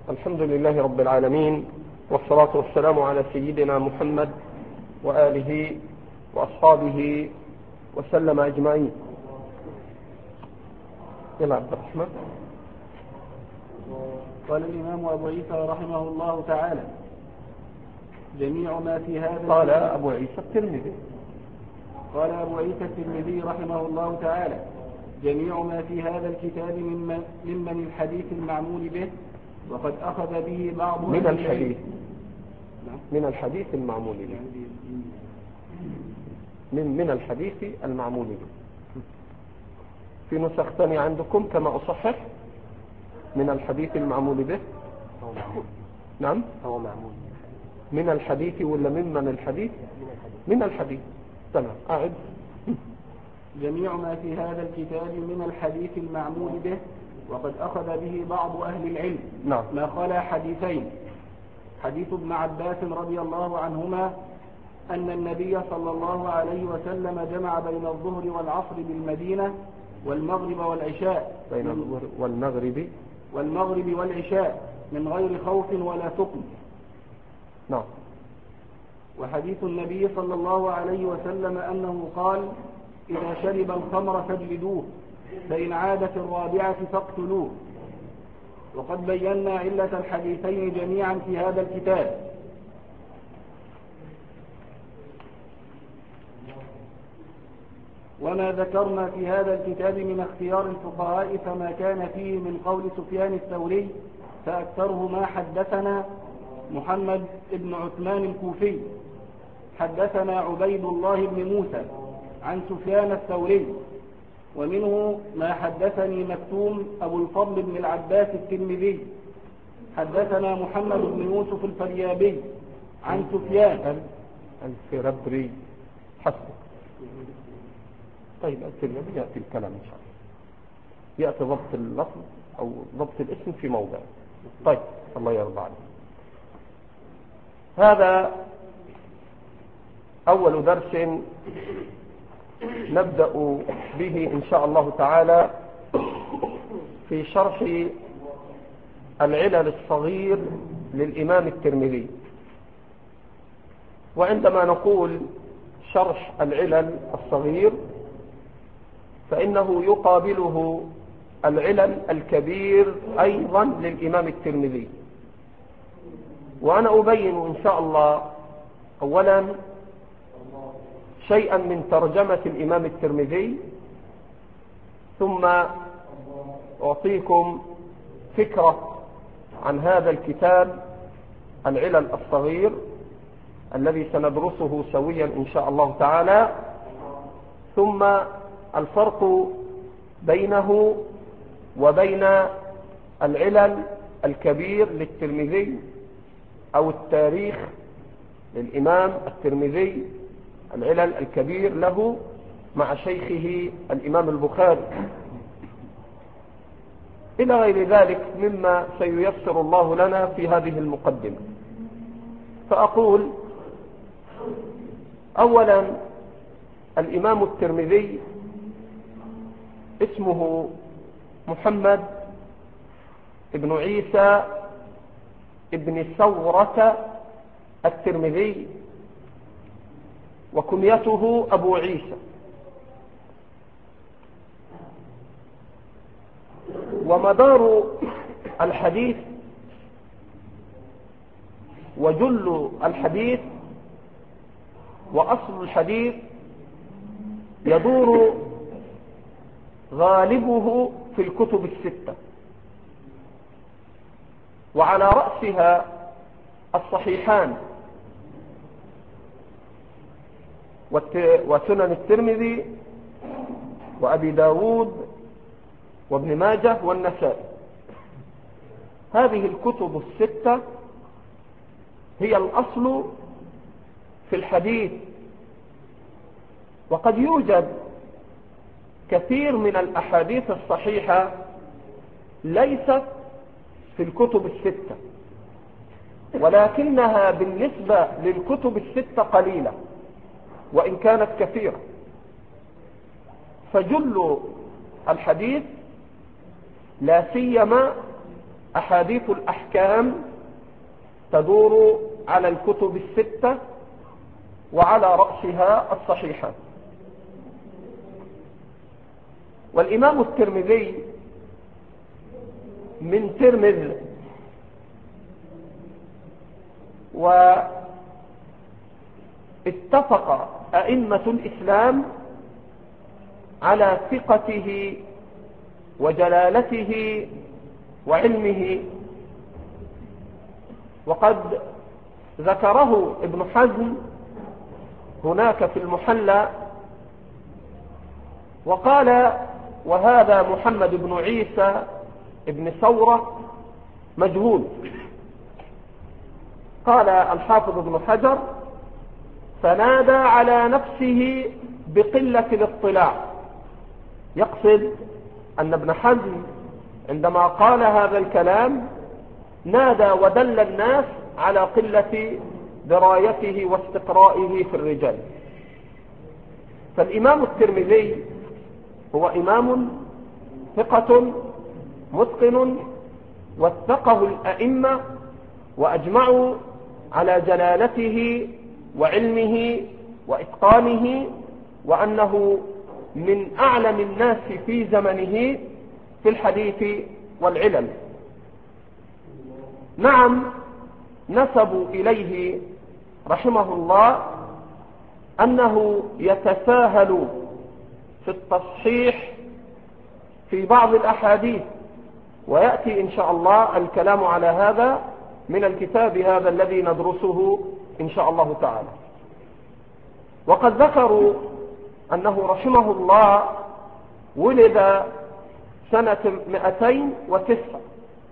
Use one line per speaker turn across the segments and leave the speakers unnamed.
الحمد لله رب العالمين، والصلاة والسلام على سيدنا محمد وآله وأصحابه وسلم أجمعين. يلا عبد الرحمن.
قال الإمام أبو عيسى رحمه الله تعالى: جميع ما في هذا
قال أبو عيسى الترمذي.
قال أبو عيسى الترمذي رحمه الله تعالى: جميع ما في هذا الكتاب ممن الحديث المعمول به، وقد أخذ به بعض
من الحديث من الحديث المعمول به من الحديث المعمول به. في نسخ ثانية عندكم كما أصحح من الحديث المعمول به. نعم،
هو معمول
من الحديث ولا ممن الحديث؟ من الحديث. تمام، أعد.
جميع ما في هذا الكتاب من الحديث المعمول به، وقد أخذ به بعض أهل العلم.
نعم.
ما خلا حديثين: حديث ابن عباس رضي الله عنهما أن النبي صلى الله عليه وسلم جمع بين الظهر والعصر بالمدينة والمغرب والعشاء
بين الظهر
والمغرب والعشاء من غير خوف ولا سقم.
نعم.
وحديث النبي صلى الله عليه وسلم أنه قال: إذا شرب الخمر فاجلدوه، فإن عاد في الرابعة فاقتلوه. وقد بينا علة الحديثين جميعا في هذا الكتاب. وما ذكرنا في هذا الكتاب من اختيار الفقهاء فما كان فيه من قول سفيان الثوري، فأكثره ما حدثنا محمد بن عثمان الكوفي حدثنا عبيد الله بن موسى عن سفيان الثوري، ومنه ما حدثني مكتوم أبو الفضل بن العباس الترمذي حدثنا محمد بن يوسف الفريابي عن سفيان
الفربري. حسب. طيب الترمذي يأتي الكلام إن شاء الله، يأتي ضبط اللفظ أو ضبط الاسم في موضع. طيب، الله يرضى عليك. هذا أول درس نبدأ به إن شاء الله تعالى في شرح العلل الصغير للإمام الترمذي. وعندما نقول شرح العلل الصغير فإنه يقابله العلل الكبير أيضا للإمام الترمذي. وأنا أبين إن شاء الله أولا شيئا من ترجمة الإمام الترمذي، ثم أعطيكم فكرة عن هذا الكتاب العلل الصغير الذي سندرسه سويا إن شاء الله تعالى، ثم الفرق بينه وبين العلل الكبير للترمذي أو التاريخ للإمام الترمذي، العلل الكبير له مع شيخه الإمام البخاري، إلى غير ذلك مما سييسر الله لنا في هذه المقدمة. فأقول أولا الإمام الترمذي اسمه محمد ابن عيسى ابن ثورة الترمذي، وكنيته أبو عيسى. ومدار الحديث وجل الحديث وأصل الحديث يدور غالبه في الكتب الستة، وعلى رأسها الصحيحان وسنن الترمذي وأبي داود وابن ماجه والنسائي. هذه الكتب الستة هي الأصل في الحديث، وقد يوجد كثير من الأحاديث الصحيحة ليست في الكتب الستة، ولكنها بالنسبة للكتب الستة قليلة وإن كانت كثيرة. فجل الحديث لا سيما أحاديث الأحكام تدور على الكتب الستة وعلى رأسها الصحيحة. والإمام الترمذي من ترمذ، واتفق أئمة الإسلام على ثقته وجلالته وعلمه، وقد ذكره ابن حزم هناك في المحلى وقال: وهذا محمد بن عيسى ابن ثورة مجهول. قال الحافظ ابن حجر: فنادى على نفسه بقلة الاطلاع، يقصد أن ابن حزم عندما قال هذا الكلام نادى ودل الناس على قلة درايته واستقرائه في الرجال. فالإمام الترمذي هو إمام ثقة متقن، وثقه الأئمة وأجمعوا على جلالته وعلمه وإتقانه، وأنه من أعلم الناس في زمنه في الحديث والعلم. نعم، نسبوا إليه رحمه الله أنه يتساهل في التصحيح في بعض الأحاديث، ويأتي إن شاء الله الكلام على هذا من الكتاب هذا الذي ندرسه إن شاء الله تعالى. وقد ذكروا أنه رحمه الله ولد سنة 209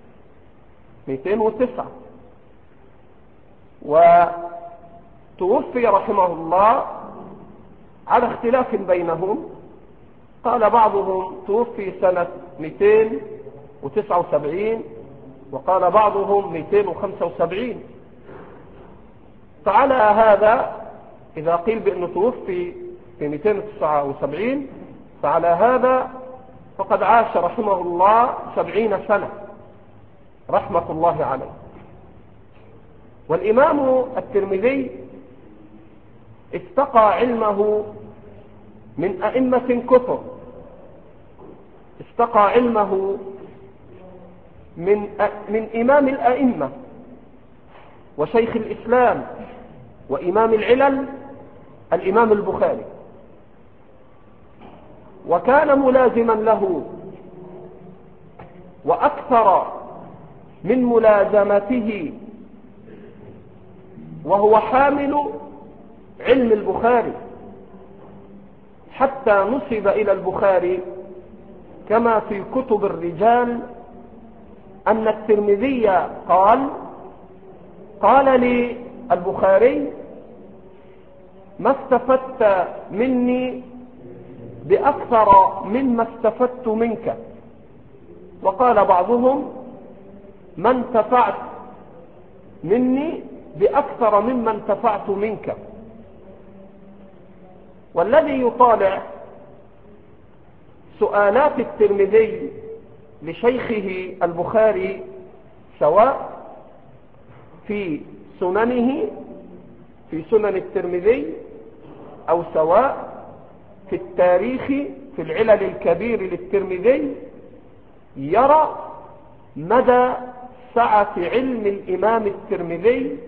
وتوفي رحمه الله على اختلاف بينهم. قال بعضهم توفي سنة 279 وقال بعضهم 275. فعلى هذا إذا قيل بأنه توفي في 279 فعلى هذا فقد عاش رحمه الله 70 سنة رحمة الله عليه. والإمام الترمذي استقى علمه من أئمة كثر، استقى علمه من إمام الأئمة وشيخ الإسلام وإمام العلل الإمام البخاري، وكان ملازما له، وأكثر من ملازمته وهو حامل علم البخاري، حتى نسب إلى البخاري كما في كتب الرجال أن الترمذي قال لي البخاري: ما استفدت مني بأكثر مما استفدت منك. وقال بعضهم: ما انتفعت مني بأكثر مما انتفعت منك. والذي يطالع سؤالات الترمذي لشيخه البخاري سواء في سننه في سنن الترمذي أو سواء في التاريخ في العلل الكبير للترمذي، يرى مدى سعة علم الإمام الترمذي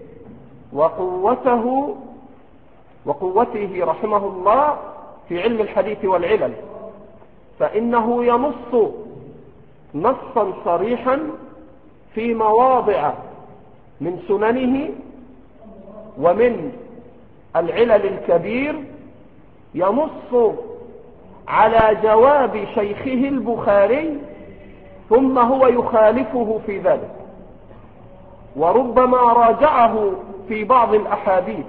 وقوته رحمه الله في علم الحديث والعلل. فإنه ينص نصا صريحا في مواضع من سننه ومن العلل الكبير، ينص على جواب شيخه البخاري ثم هو يخالفه في ذلك، وربما راجعه في بعض الأحاديث،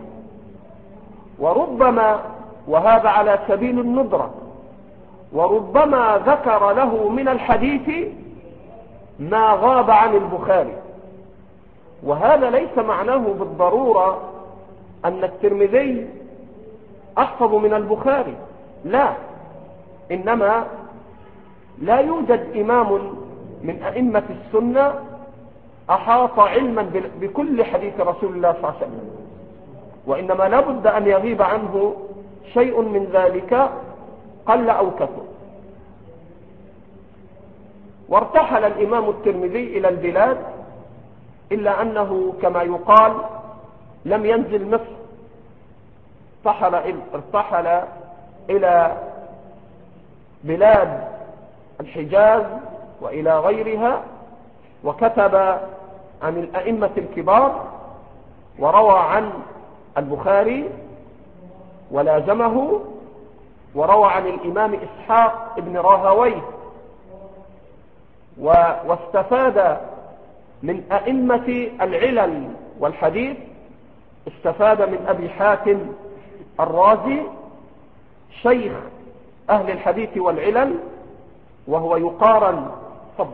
وربما، وهذا على سبيل الندرة، وربما ذكر له من الحديث ما غاب عن البخاري. وهذا ليس معناه بالضرورة أن الترمذي أحفظ من البخاري، لا، إنما لا يوجد إمام من أئمة السنة أحاط علما بكل حديث رسول الله صلى الله عليه وسلم، وإنما لا بد أن يغيب عنه شيء من ذلك قل أو كثر. وارتحل الإمام الترمذي إلى البلاد، إلا أنه كما يقال لم ينزل مصر، ارتحل إلى بلاد الحجاز وإلى غيرها، وكتب عن الأئمة الكبار، وروى عن البخاري ولازمه، وروى عن الإمام إسحاق ابن راهويه، واستفاد من أئمة العلل والحديث، استفاد من أبي حاتم الرازي شيخ أهل الحديث والعلل، وهو يقارن فضل.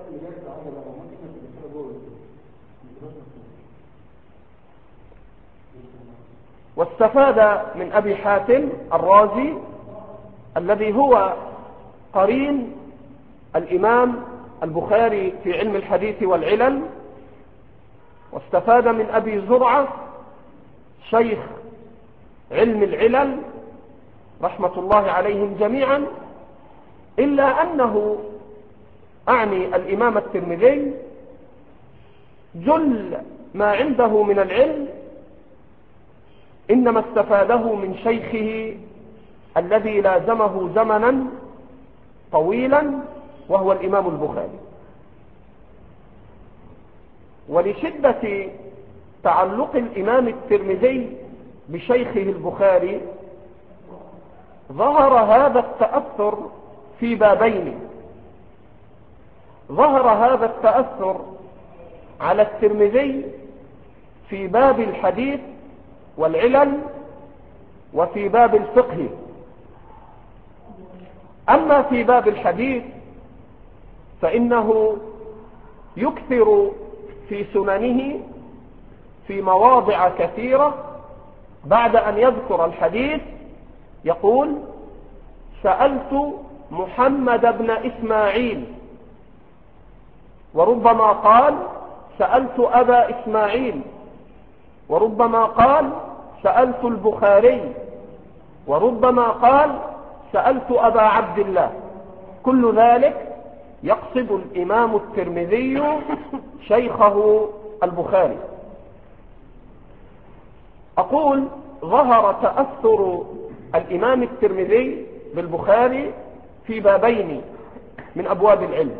واستفاد من أبي حاتم الرازي الذي هو قرين الإمام البخاري في علم الحديث والعلل، واستفاد من أبي زرعة شيخ علم العلل رحمة الله عليهم جميعا، إلا أنه أعني الإمام الترمذي جل ما عنده من العلم إنما استفاده من شيخه الذي لازمه زمنا طويلا، وهو الإمام البخاري. ولشدة تعلق الإمام الترمذي بشيخه البخاري ظهر هذا التأثر في بابين. ظهر هذا التأثر على الترمذي في باب الحديث والعلل وفي باب الفقه. أما في باب الحديث فإنه يكثر في سننه في مواضع كثيرة بعد أن يذكر الحديث يقول: سألت محمد بن إسماعيل، وربما قال سألت أبا إسماعيل، وربما قال سألت البخاري، وربما قال سألت أبا عبد الله. كل ذلك يقصد الإمام الترمذي شيخه البخاري. أقول ظهر تأثر الإمام الترمذي بالبخاري في بابين من أبواب العلم.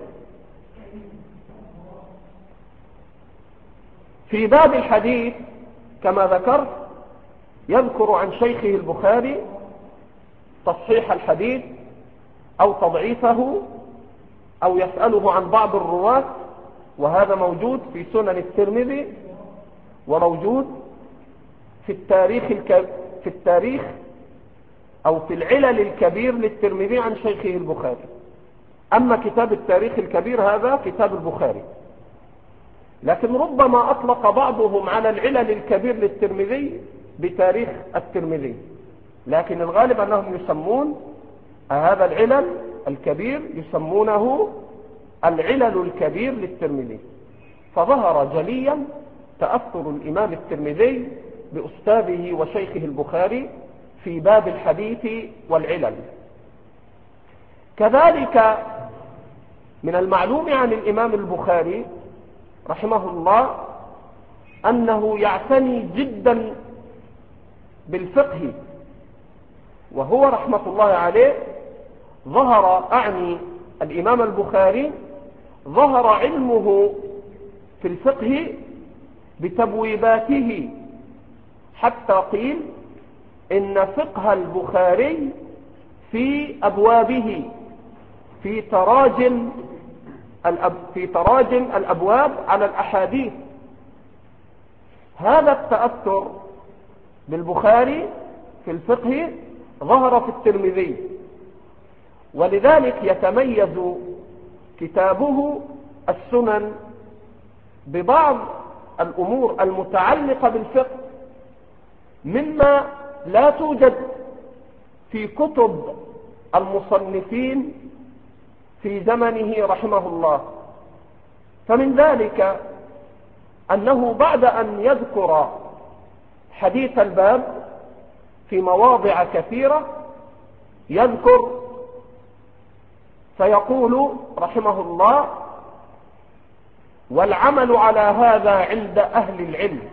في باب الحديث كما ذكرت يذكر عن شيخه البخاري تصحيح الحديث أو تضعيفه أو يسأله عن بعض الرواة، وهذا موجود في سنن الترمذي وموجود في التاريخ أو في العلل الكبير للترمذي عن شيخه البخاري. أما كتاب التاريخ الكبير هذا كتاب البخاري، لكن ربما أطلق بعضهم على العلل الكبير للترمذي بتاريخ الترمذي، لكن الغالب أنهم يسمون هذا العلل الكبير يسمونه العلل الكبير للترمذي. فظهر جليا تأثر الإمام الترمذي بأستاذه وشيخه البخاري في باب الحديث والعلل. كذلك من المعلوم عن الإمام البخاري رحمه الله أنه يعتني جدا بالفقه، وهو رحمة الله عليه ظهر أعني الإمام البخاري ظهر علمه في الفقه بتبويباته، حتى قيل إن فقه البخاري في أبوابه في تراجم الأبواب على الأحاديث. هذا التأثر بالبخاري في الفقه ظهر في الترمذي، ولذلك يتميز كتابه السنن ببعض الأمور المتعلقة بالفقه مما لا توجد في كتب المصنفين في زمنه رحمه الله. فمن ذلك أنه بعد أن يذكر حديث الباب في مواضع كثيرة يذكر فيقول رحمه الله: والعمل على هذا عند أهل العلم،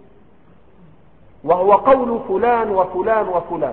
وهو قول فلان وفلان وفلان.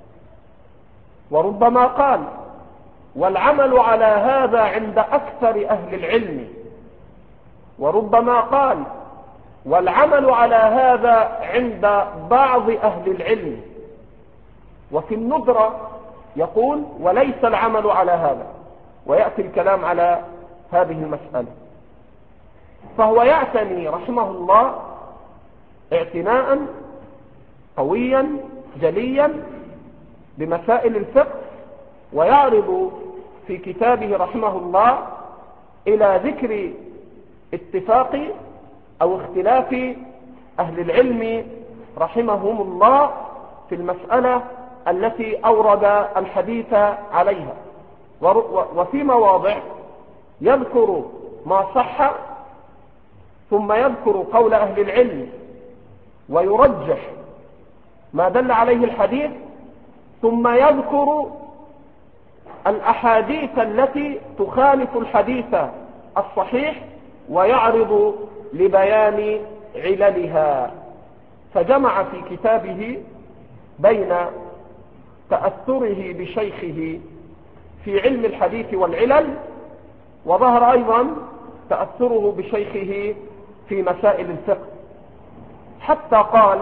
وربما قال: والعمل على هذا عند أكثر أهل العلم. وربما قال: والعمل على هذا عند بعض أهل العلم. وفي الندرة يقول: وليس العمل على هذا، ويأتي الكلام على هذه المسألة. فهو يعتني رحمه الله اعتناء قويا جليا بمسائل الفقه، ويعرض في كتابه رحمه الله إلى ذكر اتفاق أو اختلاف أهل العلم رحمهم الله في المسألة التي أورد الحديث عليها. وفي مواضع يذكر ما صح، ثم يذكر قول أهل العلم ويرجح ما دل عليه الحديث، ثم يذكر الأحاديث التي تخالف الحديث الصحيح ويعرض لبيان عللها. فجمع في كتابه بين تأثره بشيخه في علم الحديث والعلل، وظهر أيضا تأثره بشيخه في مسائل الفقه، حتى قال: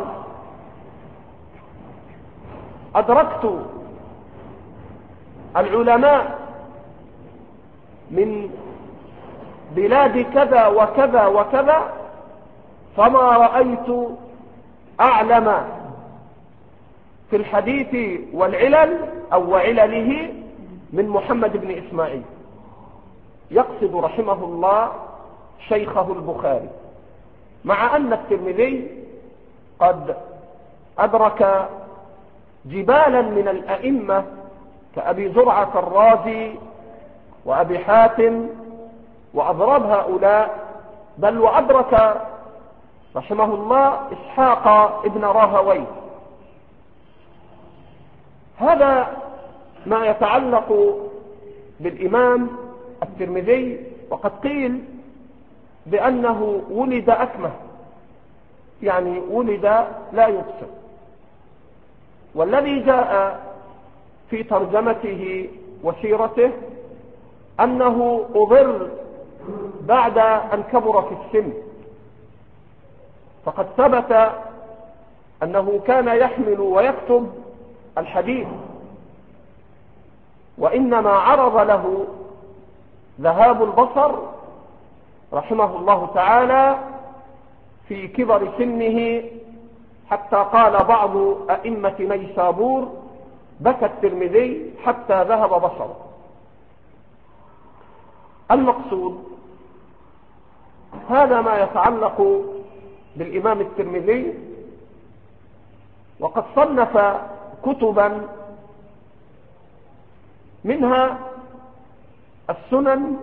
أدركت العلماء من بلاد كذا وكذا وكذا، فما رأيت أعلم في الحديث والعلل أو وعلله من محمد بن إسماعيل. يقصد رحمه الله شيخه البخاري، مع أن الترمذي قد أدرك جبالا من الأئمة كأبي زرعة الرازي وأبي حاتم وأضراب هؤلاء، بل وأدرك رحمه الله إسحاق ابن راهويه. هذا ما يتعلق بالإمام الترمذي. وقد قيل بأنه ولد أكمه، يعني ولد لا يبصر. والذي جاء في ترجمته وسيرته أنه أضر بعد أن كبر في السن، فقد ثبت أنه كان يحمل ويكتب الحديث، وإنما عرض له ذهاب البصر رحمه الله تعالى في كبر سنه، حتى قال بعض أئمة نيسابور: بكى الترمذي حتى ذهب بصره. المقصود هذا ما يتعلق بالإمام الترمذي. وقد صنف كتبا، منها السنن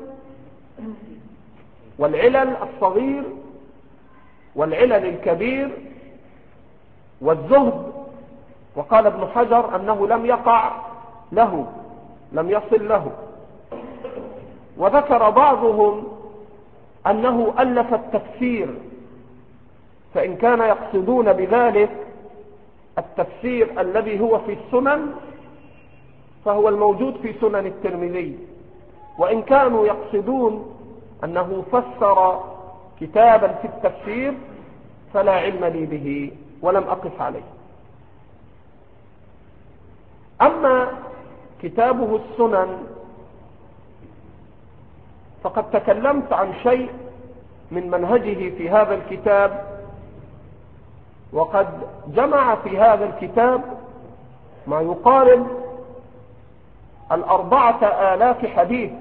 والعلل الصغير والعلل الكبير والزهد. وقال ابن حجر أنه لم يقع له، لم يصل له. وذكر بعضهم أنه ألف التفسير، فإن كان يقصدون بذلك التفسير الذي هو في السنن فهو الموجود في سنن الترمذي، وإن كانوا يقصدون أنه فسر كتابا في التفسير فلا علم لي به ولم أقف عليه. أما كتابه السنن فقد تكلمت عن شيء من منهجه في هذا الكتاب، وقد جمع في هذا الكتاب ما يقارب 4,000 حديث.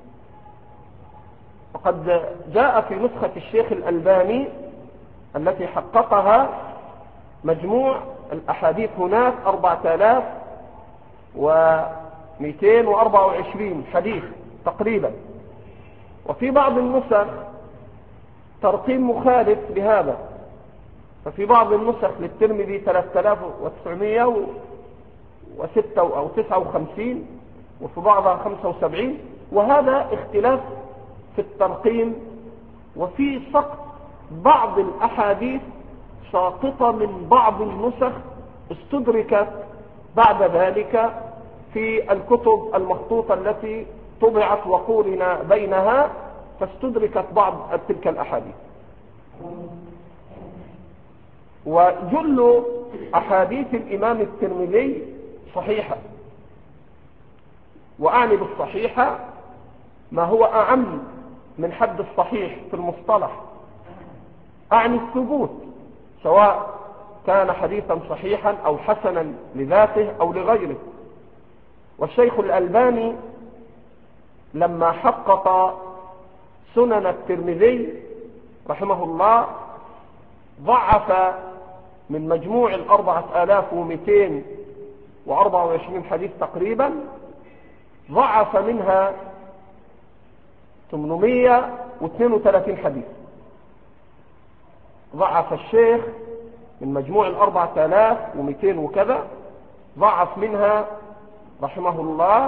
وقد جاء في نسخة الشيخ الألباني التي حققها مجموع الأحاديث هناك 4,224 حديث تقريبا. وفي بعض النسخ ترقيم مخالف لهذا، ففي بعض النسخ للترمذي 3906 أو 59 وفي بعضها 75، وهذا اختلاف في الترقيم. وفي سقط بعض الأحاديث ساقطة من بعض النسخ استدركت بعد ذلك في الكتب المخطوطة التي طبعت وقورن بينها، فاستدركت بعض تلك الأحاديث. وجل أحاديث الإمام الترمذي صحيحة، وأعني بالصحيحة ما هو أعم من حد الصحيح في المصطلح، أعني الثبوت، سواء كان حديثا صحيحا أو حسنا لذاته أو لغيره. والشيخ الألباني لما حقق سنن الترمذي رحمه الله ضعف من مجموع 4224 حديث تقريبا، ضعف منها 832 حديث. ضعف الشيخ من مجموع 4200 وكذا، ضعف منها رحمه الله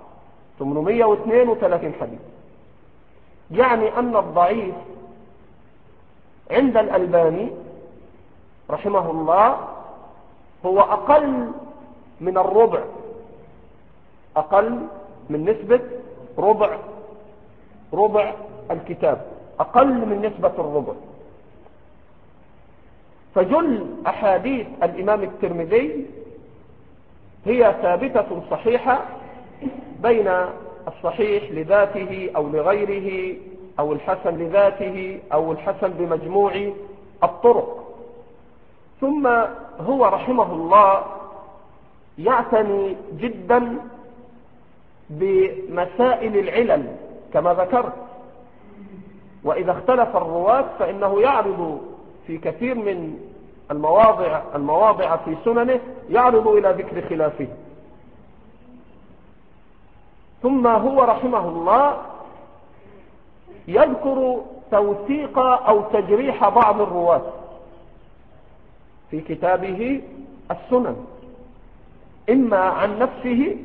832 حديث. يعني أن الضعيف عند الألباني رحمه الله هو أقل من الربع، أقل من نسبة ربع الكتاب، أقل من نسبة الربع. فجل أحاديث الإمام الترمذي هي ثابتة صحيحة بين الصحيح لذاته أو لغيره، أو الحسن لذاته أو الحسن بمجموع الطرق. ثم هو رحمه الله يعتني جدا بمسائل العلل كما ذكرت، وإذا اختلف الرواة فإنه يعرض في كثير من المواضع في سننه يعرض إلى ذكر خلافه. ثم هو رحمه الله يذكر توثيق أو تجريح بعض الرواة في كتابه السنن، إما عن نفسه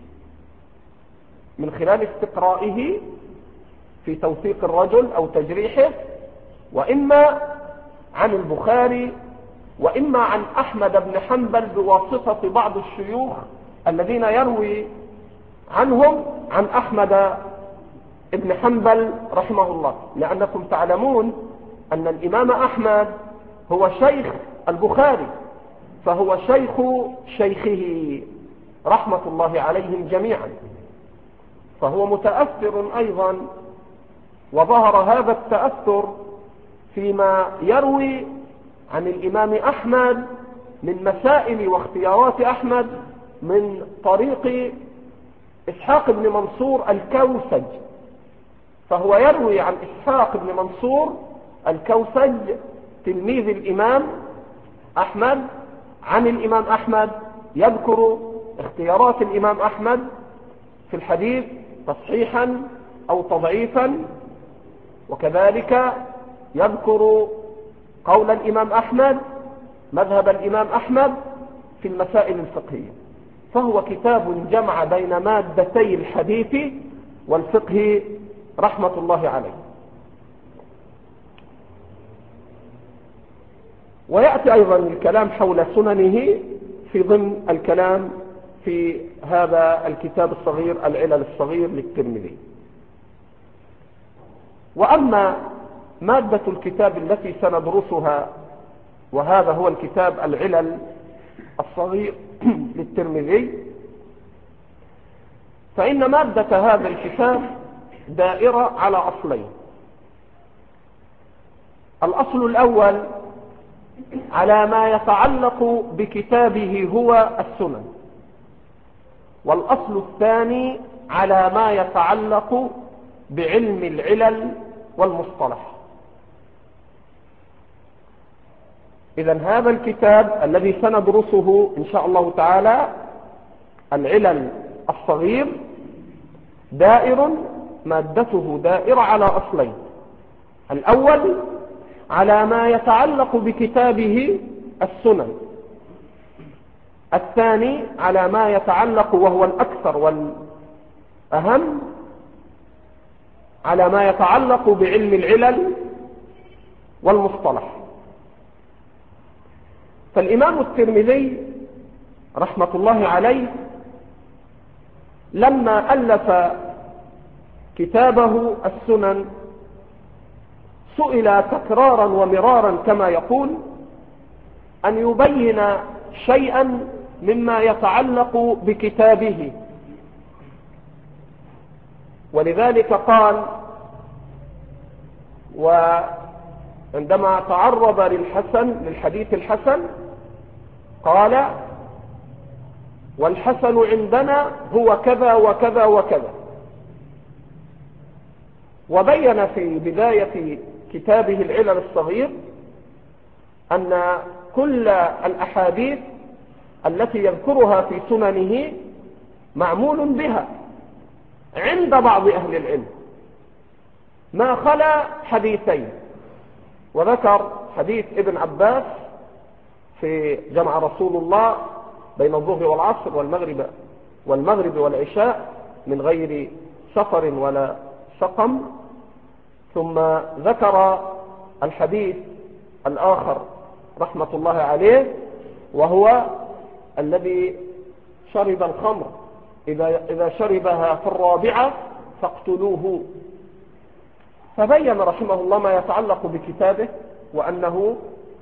من خلال استقرائه في توثيق الرجل أو تجريحه، وإما عن البخاري، وإما عن أحمد بن حنبل بواسطة بعض الشيوخ الذين يروي عنهم عن أحمد بن حنبل رحمه الله. لأنكم تعلمون أن الإمام أحمد هو شيخ البخاري، فهو شيخ شيخه رحمة الله عليهم جميعا، فهو متأثر أيضا، وظهر هذا التأثر فيما يروي عن الإمام أحمد من مسائل واختيارات أحمد من طريق إسحاق بن منصور الكوسج. فهو يروي عن إسحاق بن منصور الكوسج تلميذ الإمام أحمد عن الإمام أحمد، يذكر اختيارات الإمام أحمد في الحديث تصحيحا أو تضعيفا، وكذلك يذكر قول الإمام أحمد، مذهب الإمام أحمد في المسائل الفقهية. فهو كتاب جمع بين مادتي الحديث والفقه رحمة الله عليه. ويأتي أيضا الكلام حول سننه في ضمن الكلام في هذا الكتاب الصغير العلل الصغير للترمذي. وأما مادة الكتاب التي سندرسها، وهذا هو الكتاب العلل الصغير للترمذي، فإن مادة هذا الكتاب دائرة على أصلين. الأصل الأول على ما يتعلق بكتابه هو السنن، والأصل الثاني على ما يتعلق بعلم العلل والمصطلح. إذن هذا الكتاب الذي سندرسه إن شاء الله تعالى العلل الصغير مادته دائرة على أصلين. الأول على ما يتعلق بكتابه السنن، الثاني على ما يتعلق وهو الأكثر والأهم على ما يتعلق بعلم العلل والمصطلح. فالإمام الترمذي رحمة الله عليه لما ألف كتابه السنن سئل تكرارا ومرارا كما يقول أن يبين شيئا مما يتعلق بكتابه، ولذلك قال، وعندما تعرض للحديث الحسن قال: والحسن عندنا هو كذا وكذا وكذا. وبين في بداية كتابه العلل الصغير أن كل الأحاديث التي يذكرها في سننه معمول بها عند بعض أهل العلم ما خلا حديثين، وذكر حديث ابن عباس في جمع رسول الله بين الظهر والعصر والمغرب والعشاء من غير سفر ولا سقم، ثم ذكر الحديث الآخر رحمة الله عليه وهو الذي شرب الخمر إذا شربها في الرابعة فاقتلوه. فبين رحمه الله ما يتعلق بكتابه، وأنه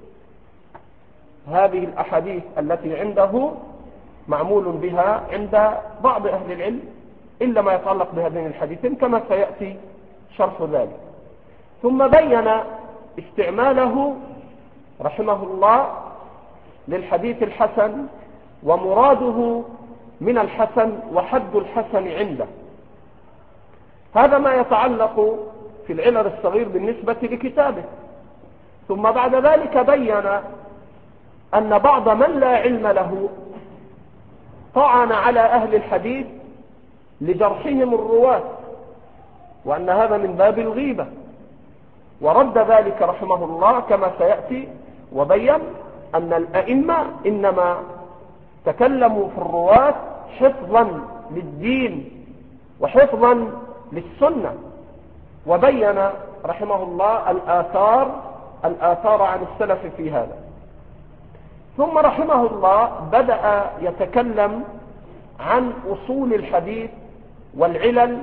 هذه الأحاديث التي عنده معمول بها عند بعض أهل العلم إلا ما يتعلق بهذين الحديثين كما سيأتي شرح ذلك. ثم بين استعماله رحمه الله للحديث الحسن ومراده من الحسن وحد الحسن عنده. هذا ما يتعلق في العلل الصغير بالنسبة لكتابه. ثم بعد ذلك بين أن بعض من لا علم له طعن على أهل الحديث لجرحهم الرواة، وأن هذا من باب الغيبة، ورد ذلك رحمه الله كما سيأتي، وبين أن الأئمة إنما تكلموا في الرواة حفظا للدين وحفظا للسنة، وبين رحمه الله الآثار عن السلف في هذا. ثم رحمه الله بدأ يتكلم عن أصول الحديث والعلل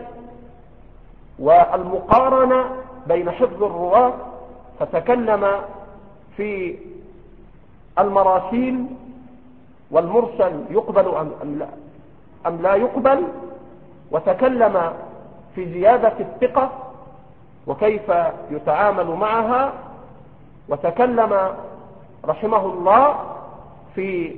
والمقارنة بين حفظ الرواة، فتكلم في المراسيل والمرسل يقبل أم لا يقبل، وتكلم في زيادة الثقة وكيف يتعامل معها، وتكلم رحمه الله في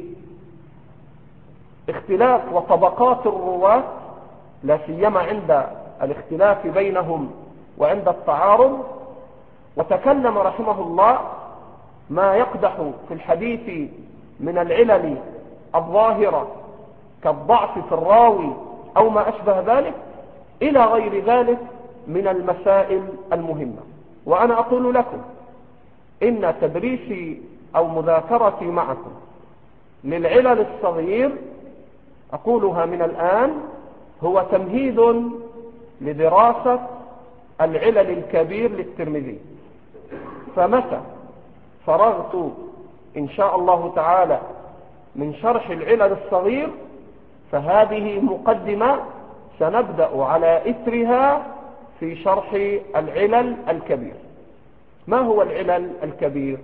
اختلاف وطبقات الرواة لا سيما عند الاختلاف بينهم وعند التعارض، وتكلم رحمه الله ما يقدح في الحديث من العلل الظاهرة كالضعف في الراوي أو ما أشبه ذلك إلى غير ذلك من المسائل المهمة. وأنا أقول لكم إن تدريسي أو مذاكرتي معكم للعلل الصغير أقولها من الآن هو تمهيد لدراسة العلل الكبير للترمذي. فمتى فرغت إن شاء الله تعالى من شرح العلل الصغير فهذه مقدمة سنبدأ على إثرها في شرح العلل الكبير. ما هو العلل الكبير؟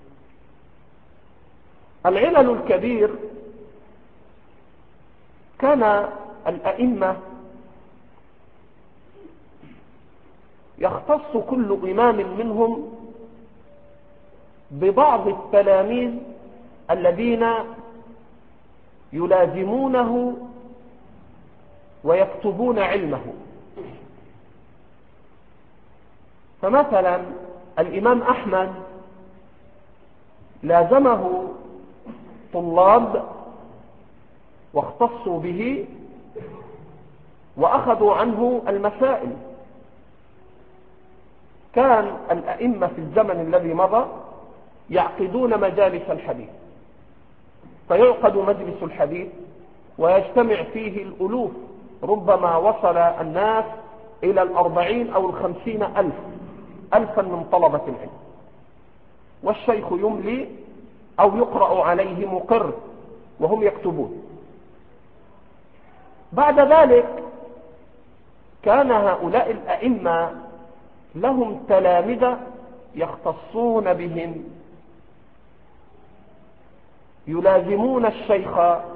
العلل الكبير كان الأئمة يختص كل إمام منهم ببعض التلاميذ الذين يلازمونه ويكتبون علمه. فمثلا الإمام أحمد لازمه طلاب واختصوا به وأخذوا عنه المسائل. كان الأئمة في الزمن الذي مضى يعقدون مجالس الحديث، فيعقد مجلس الحديث ويجتمع فيه الألوف، ربما وصل الناس إلى 40 أو 50 ألفا من طلبة العلم، والشيخ يملي أو يقرأ عليه مقر وهم يكتبون. بعد ذلك كان هؤلاء الأئمة لهم تلامذة يختصون بهم، يلازمون الشيخ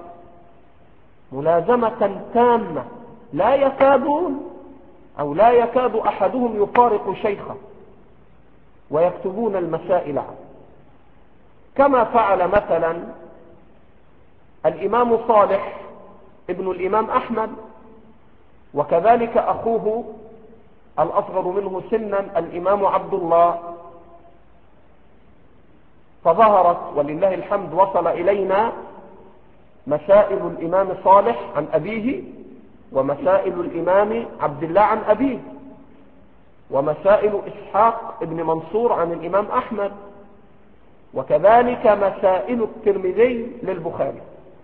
ملازمة تامة، لا يكاد أحدهم يفارق شيخه، ويكتبون المسائل عنه، كما فعل مثلا الإمام صالح ابن الإمام أحمد، وكذلك أخوه الأصغر منه سنا الإمام عبد الله. فظهرت ولله الحمد وصل إلينا مسائل الإمام صالح عن أبيه، ومسائل الإمام عبد الله عن أبيه، ومسائل إسحاق ابن منصور عن الإمام أحمد، وكذلك مسائل الترمذي للبخاري.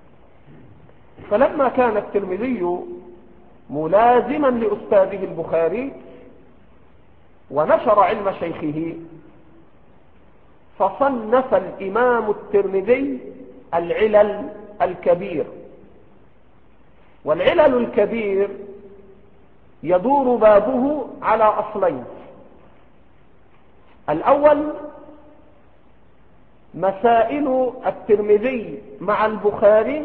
فلما كان الترمذي ملازما لأستاذه البخاري ونشر علم شيخه، فصنف الإمام الترمذي العلل الكبير. والعلل الكبير يدور بابه على أصلين: الأول مسائل الترمذي مع البخاري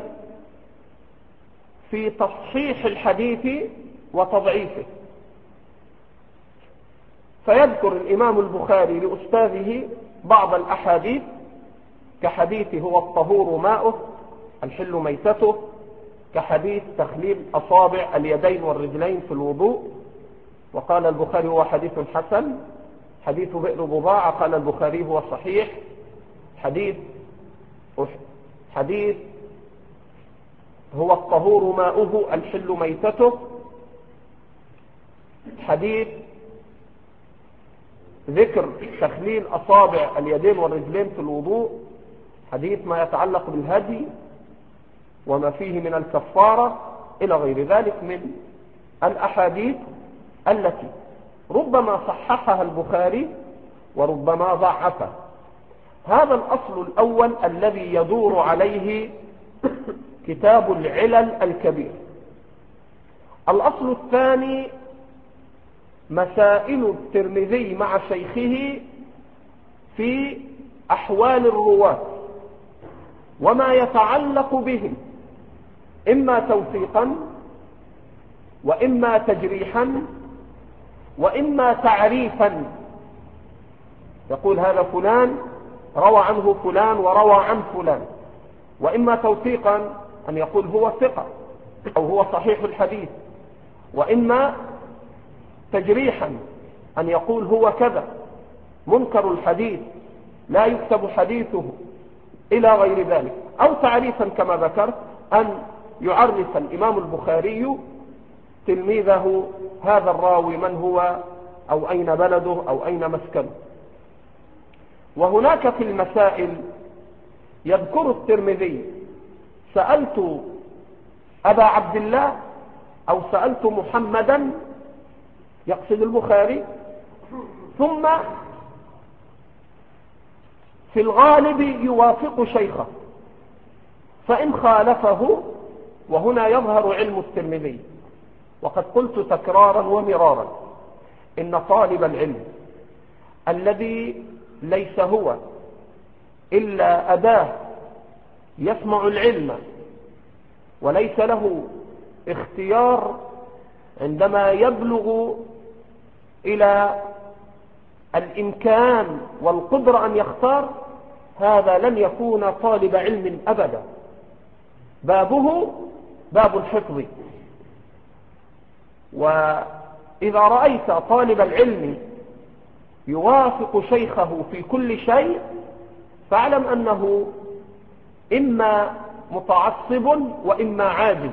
في تصحيح الحديث وتضعيفه، فيذكر الإمام البخاري لأستاذه بعض الأحاديث كحديث هو الطهور ماؤه الحل ميتته، كحديث تخليل أصابع اليدين والرجلين في الوضوء، وقال البخاري هو حديث حسن. حديث بئر بضاعة قال البخاري هو صحيح. حديث هو الطهور ماؤه الحل ميتته، حديث ذكر تخليل أصابع اليدين والرجلين في الوضوء، حديث ما يتعلق بالهدي وما فيه من الكفارة، إلى غير ذلك من الأحاديث التي ربما صححها البخاري وربما ضعفها. هذا الأصل الأول الذي يدور عليه كتاب العلل الكبير. الأصل الثاني مسائل الترمذي مع شيخه في أحوال الرواة وما يتعلق بهم، إما توثيقا وإما تجريحا وإما تعريفا، يقول هذا فلان روى عنه فلان وروى عن فلان، وإما توثيقا أن يقول هو ثقة أو هو صحيح الحديث، وإما تجريحا أن يقول هو كذا منكر الحديث لا يكتب حديثه إلى غير ذلك، أو تعريفا كما ذكرت أن يعرف الإمام البخاري تلميذه هذا الراوي من هو أو أين بلده أو أين مسكنه. وهناك في المسائل يذكر الترمذي سألت أبا عبد الله أو سألت محمدا، يقصد البخاري، ثم في الغالب يوافق شيخه، فإن خالفه، وهنا يظهر علم الترمذي. وقد قلت تكرارا ومرارا إن طالب العلم الذي ليس هو إلا أداة يسمع العلم وليس له اختيار عندما يبلغ إلى الإمكان والقدرة أن يختار، هذا لن يكون طالب علم أبدا. بابه باب الحفظ. وإذا رأيت طالب العلم يوافق شيخه في كل شيء فاعلم أنه إما متعصب وإما عاجز،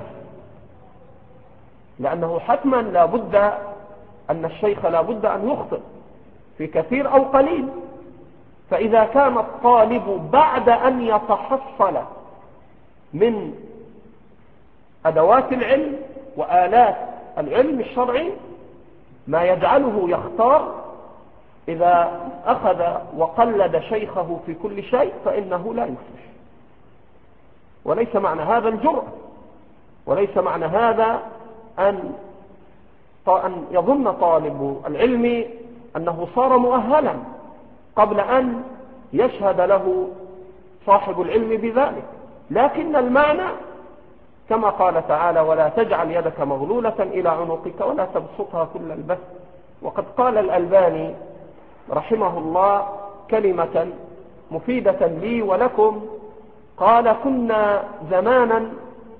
لأنه حتما لا بد أن الشيخ لا بد أن يخطئ في كثير أو قليل. فإذا كان الطالب بعد أن يتحصل من أدوات العلم وآلات العلم الشرعي ما يجعله يختار، إذا أخذ وقلد شيخه في كل شيء فإنه لا يفلح. وليس معنى هذا الجرأة، وليس معنى هذا أن يظن طالب العلم أنه صار مؤهلا قبل أن يشهد له صاحب العلم بذلك. لكن المعنى كما قال تعالى: ولا تجعل يدك مغلولة إلى عنقك ولا تبسطها كل البسط. وقد قال الألباني رحمه الله كلمة مفيدة لي ولكم، قال: كنا زمانا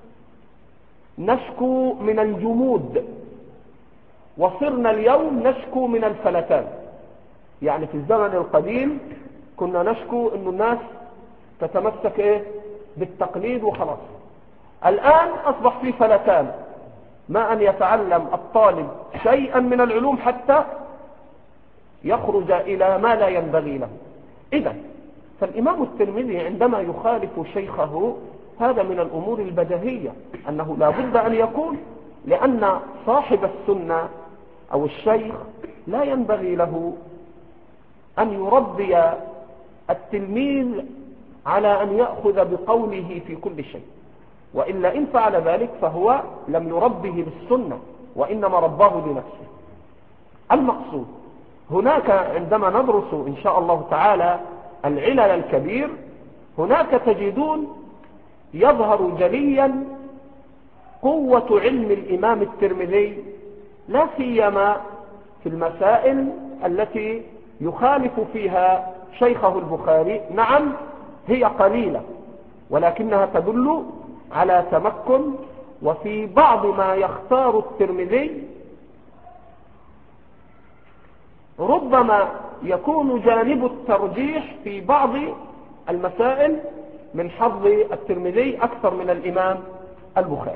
نشكو من الجمود وصرنا اليوم نشكو من الفلتان. يعني في الزمن القديم كنا نشكو أن الناس تتمسك بالتقليد وخلاص. الآن أصبح في فلتان، ما أن يتعلم الطالب شيئا من العلوم حتى يخرج إلى ما لا ينبغي له. إذن فالإمام الترمذي عندما يخالف شيخه هذا من الأمور البديهية أنه لا بد أن يكون، لأن صاحب السنة أو الشيخ لا ينبغي له أن يربي التلميذ على أن يأخذ بقوله في كل شيء، وإلا إن فعل ذلك فهو لم يربه بالسنة وإنما رباه لنفسه. المقصود هناك عندما ندرس إن شاء الله تعالى العلل الكبير، هناك تجدون يظهر جليا قوة علم الإمام الترمذي، لا سيما في المسائل التي يخالف فيها شيخه البخاري. نعم هي قليلة ولكنها تدل على تمكن. وفي بعض ما يختار الترمذي ربما يكون جانب الترجيح في بعض المسائل من حظ الترمذي أكثر من الإمام البخاري.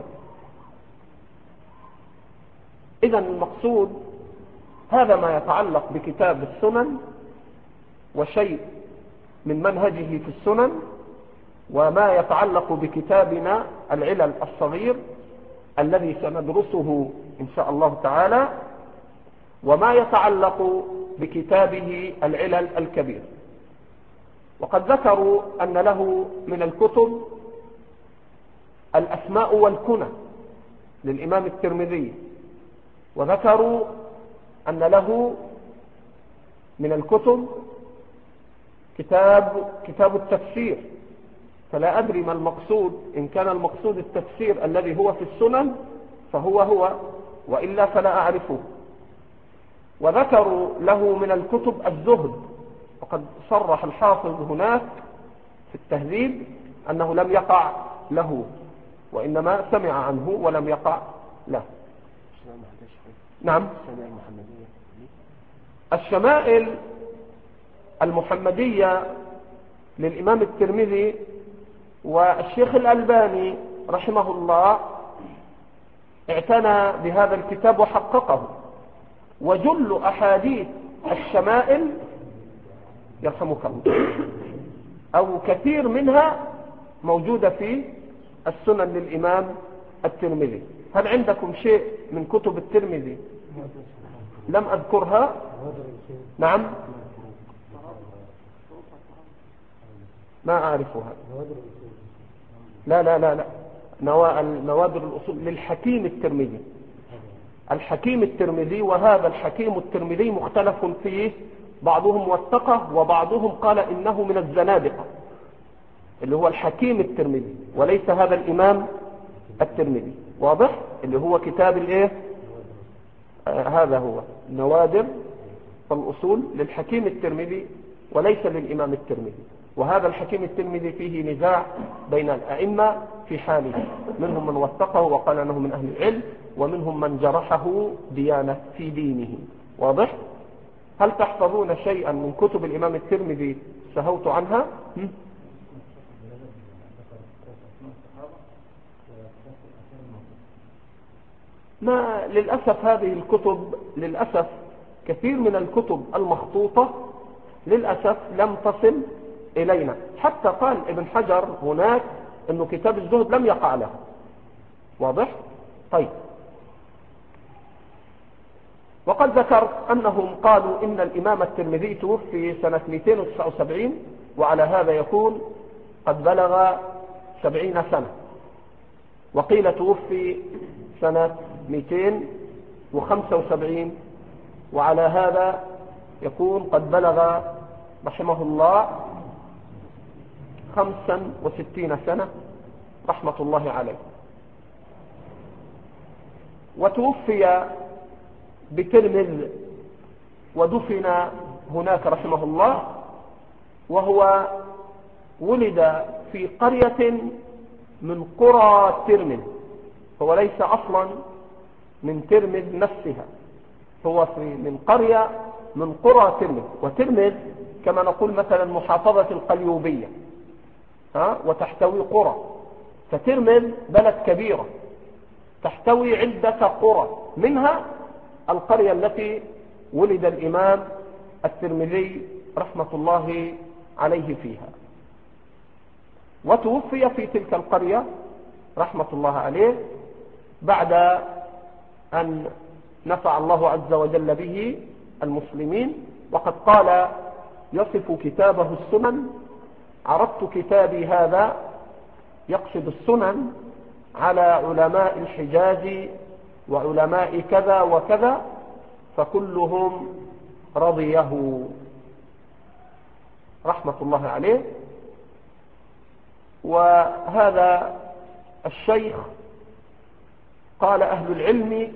إذن المقصود هذا ما يتعلق بكتاب السنن وشيء من منهجه في السنن، وما يتعلق بكتابنا العلل الصغير الذي سندرسه إن شاء الله تعالى، وما يتعلق بكتابه العلل الكبير. وقد ذكروا أن له من الكتب الأسماء والكنى للإمام الترمذي، وذكروا أن له من الكتب كتاب التفسير. فلا أدري ما المقصود، إن كان المقصود التفسير الذي هو في السنن فهو وإلا فلا أعرفه. وذكروا له من الكتب الزهد، وقد صرح الحافظ هناك في التهذيب أنه لم يقع له، وإنما سمع عنه ولم يقع له. نعم، الشمائل المحمدية للإمام الترمذي، والشيخ الألباني رحمه الله اعتنى بهذا الكتاب وحققه. وجل أحاديث الشمائل يرحمك الله أو كثير منها موجودة في السنن للإمام الترمذي. هل عندكم شيء من كتب الترمذي لم أذكرها؟ نعم، ما أعرفها. لا لا لا لا، نوادر الأصول للحكيم الترمذي. الحكيم الترمذي، وهذا الحكيم الترمذي مختلف فيه، بعضهم وثقه وبعضهم قال إنه من الزنادقة، اللي هو الحكيم الترمذي وليس هذا الإمام الترمذي. واضح؟ اللي هو كتاب الايه هذا هو نوادر الأصول للحكيم الترمذي وليس للإمام الترمذي. وهذا الحكيم الترمذي فيه نزاع بين الأئمة في حاله، منهم من وثقه وقال أنه من أهل العلم، ومنهم من جرحه ديانة في دينه. واضح؟ هل تحفظون شيئا من كتب الإمام الترمذي سهوت عنها؟ ما للأسف هذه الكتب للأسف كثير من الكتب المخطوطة للأسف لم تصل إلينا. حتى قال ابن حجر هناك أنه كتاب الزهد لم يقع له. واضح؟ طيب، وقد ذكرت أنهم قالوا إن الإمام الترمذي توفي سنة 279، وعلى هذا يكون قد بلغ 70 سنة. وقيل توفي سنة 275، وعلى هذا يكون قد بلغ رحمه الله 65 سنة رحمة الله عليه. وتوفي بترمذ ودفن هناك رحمه الله، وهو ولد في قرية من قرى ترمذ، هو ليس أصلا من ترمذ نفسها، هو من قرية من قرى ترمذ. وترمذ كما نقول مثلا محافظة القليوبية وتحتوي قرى، فترمذ بلد كبيرة تحتوي عدة قرى، منها القرية التي ولد الإمام الترمذي رحمة الله عليه فيها. وتوفي في تلك القرية رحمة الله عليه بعد أن نفع الله عز وجل به المسلمين. وقد قال يصف كتابه السنن: عرضت كتابي هذا، يقصد السنن، على علماء الحجاز وعلماء كذا وكذا فكلهم رضيه رحمة الله عليه. وهذا الشيخ قال أهل العلم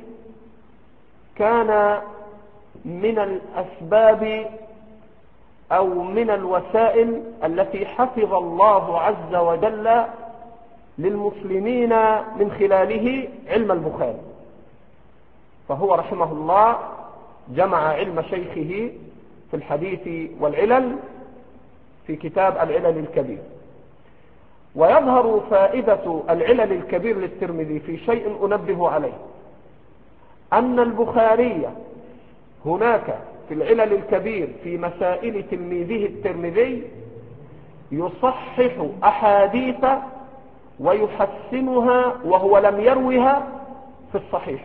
كان من الأسباب أو من الوسائل التي حفظ الله عز وجل للمسلمين من خلاله علم البخاري. فهو رحمه الله جمع علم شيخه في الحديث والعلل في كتاب العلل الكبير. ويظهر فائدة العلل الكبير للترمذي في شيء أنبه عليه، أن البخاري هناك في العلل الكبير في مسائل تلميذه الترمذي يصحح أحاديث ويحسنها وهو لم يروها في الصحيح،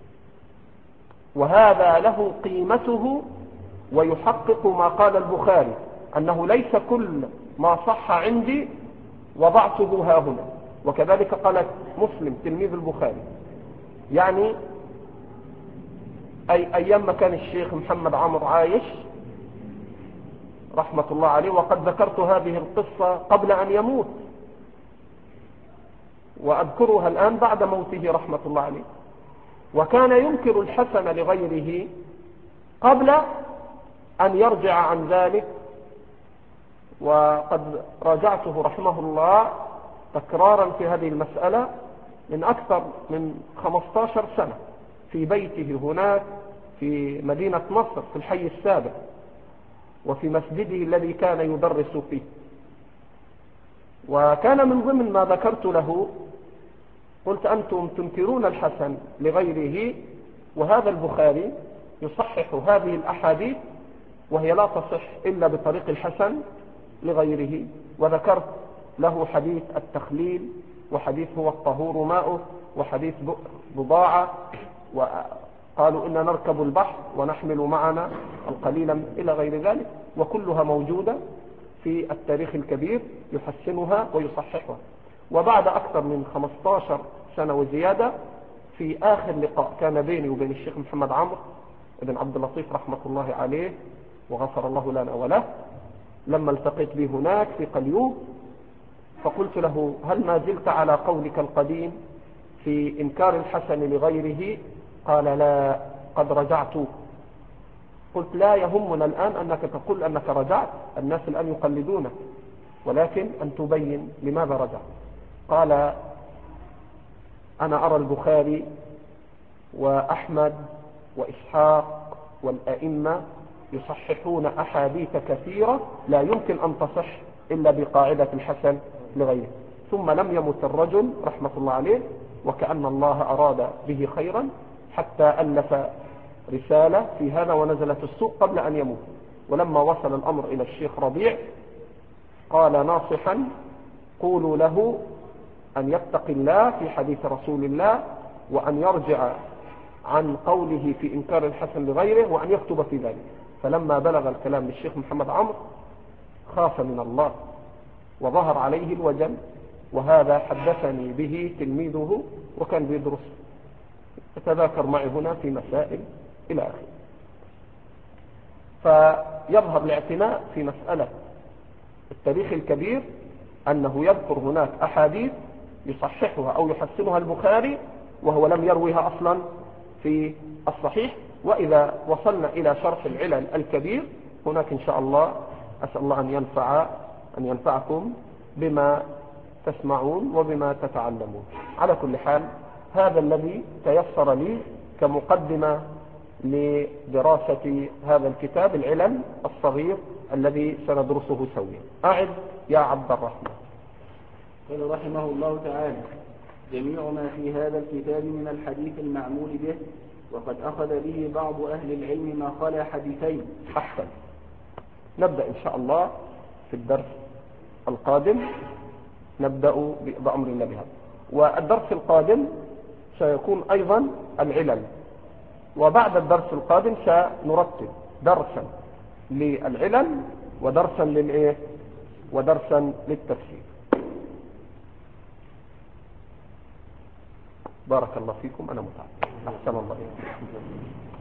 وهذا له قيمته ويحقق ما قال البخاري أنه ليس كل ما صح عندي وضعته ها هنا. وكذلك قال مسلم تلميذ البخاري، يعني أيام ما كان الشيخ محمد عمرو عايش رحمة الله عليه، وقد ذكرت هذه القصة قبل أن يموت وأذكرها الآن بعد موته رحمة الله عليه. وكان ينكر الحسن لغيره قبل أن يرجع عن ذلك، وقد راجعته رحمه الله تكرارا في هذه المسألة من أكثر من 15 سنة في بيته هناك في مدينة نصر في الحي السابع، وفي مسجده الذي كان يدرس فيه. وكان من ضمن ما ذكرت له قلت: أنتم تنكرون الحسن لغيره، وهذا البخاري يصحح هذه الأحاديث وهي لا تصح إلا بطريق الحسن لغيره. وذكرت له حديث التخليل، وحديث هو الطهور ماؤه، وحديث بضاعة، وقالوا إن نركب البحر ونحمل معنا القليل إلى غير ذلك، وكلها موجودة في التاريخ الكبير يحسنها ويصححها. وبعد أكثر من 15 سنة وزيادة، في آخر لقاء كان بيني وبين الشيخ محمد عمرو بن عبد اللطيف رحمة الله عليه وغفر الله لنا وله، لما التقيت به هناك في قليوب، فقلت له: هل ما زلت على قولك القديم في إنكار الحسن لغيره؟ قال: لا، قد رجعت. قلت: لا يهمنا الآن أنك تقول أنك رجعت، الناس الآن يقلدونك، ولكن أن تبين لماذا رجعت. قال: أنا أرى البخاري وأحمد وإسحاق والأئمة يصححون أحاديث كثيرة لا يمكن أن تصح إلا بقاعدة الحسن لغيره. ثم لم يمت الرجل رحمة الله عليه، وكأن الله أراد به خيرا، حتى ألف رسالة في هذا ونزلت السوق قبل أن يموت. ولما وصل الأمر إلى الشيخ ربيع قال ناصحا قولوا له أن يتقي الله في حديث رسول الله، وأن يرجع عن قوله في إنكار الحسن لغيره، وأن يكتب في ذلك. فلما بلغ الكلام للشيخ محمد عمرو خاف من الله وظهر عليه الوجل، وهذا حدثني به تلميذه وكان بيدرس، يتذاكر معي هنا في مسائل إلى آخره. فيظهر الاعتناء في مسألة التاريخ الكبير أنه يذكر هناك أحاديث يصححها أو يحسنها البخاري وهو لم يرويها أصلا في الصحيح. وإذا وصلنا إلى شرح العلل الكبير هناك إن شاء الله أسأل الله أن ينفعكم بما تسمعون وبما تتعلمون. على كل حال هذا الذي تيسر لي كمقدمة لدراسة هذا الكتاب العلل الصغير الذي سندرسه سويا. أعد يا عبد الرحمن.
قال رحمه الله تعالى: جميع ما في هذا الكتاب من الحديث المعمول به، وقد أخذ به بعض أهل العلم ما خلا حديثين.
أحسن. نبدأ إن شاء الله في الدرس القادم، نبدأ بأمر الله بهذا. والدرس القادم سيكون أيضا العلل، وبعد الدرس القادم سنرتب درسا للعلل ودرسا للتفسير. بارك الله فيكم. أنا متعب. أحسن الله إليكم.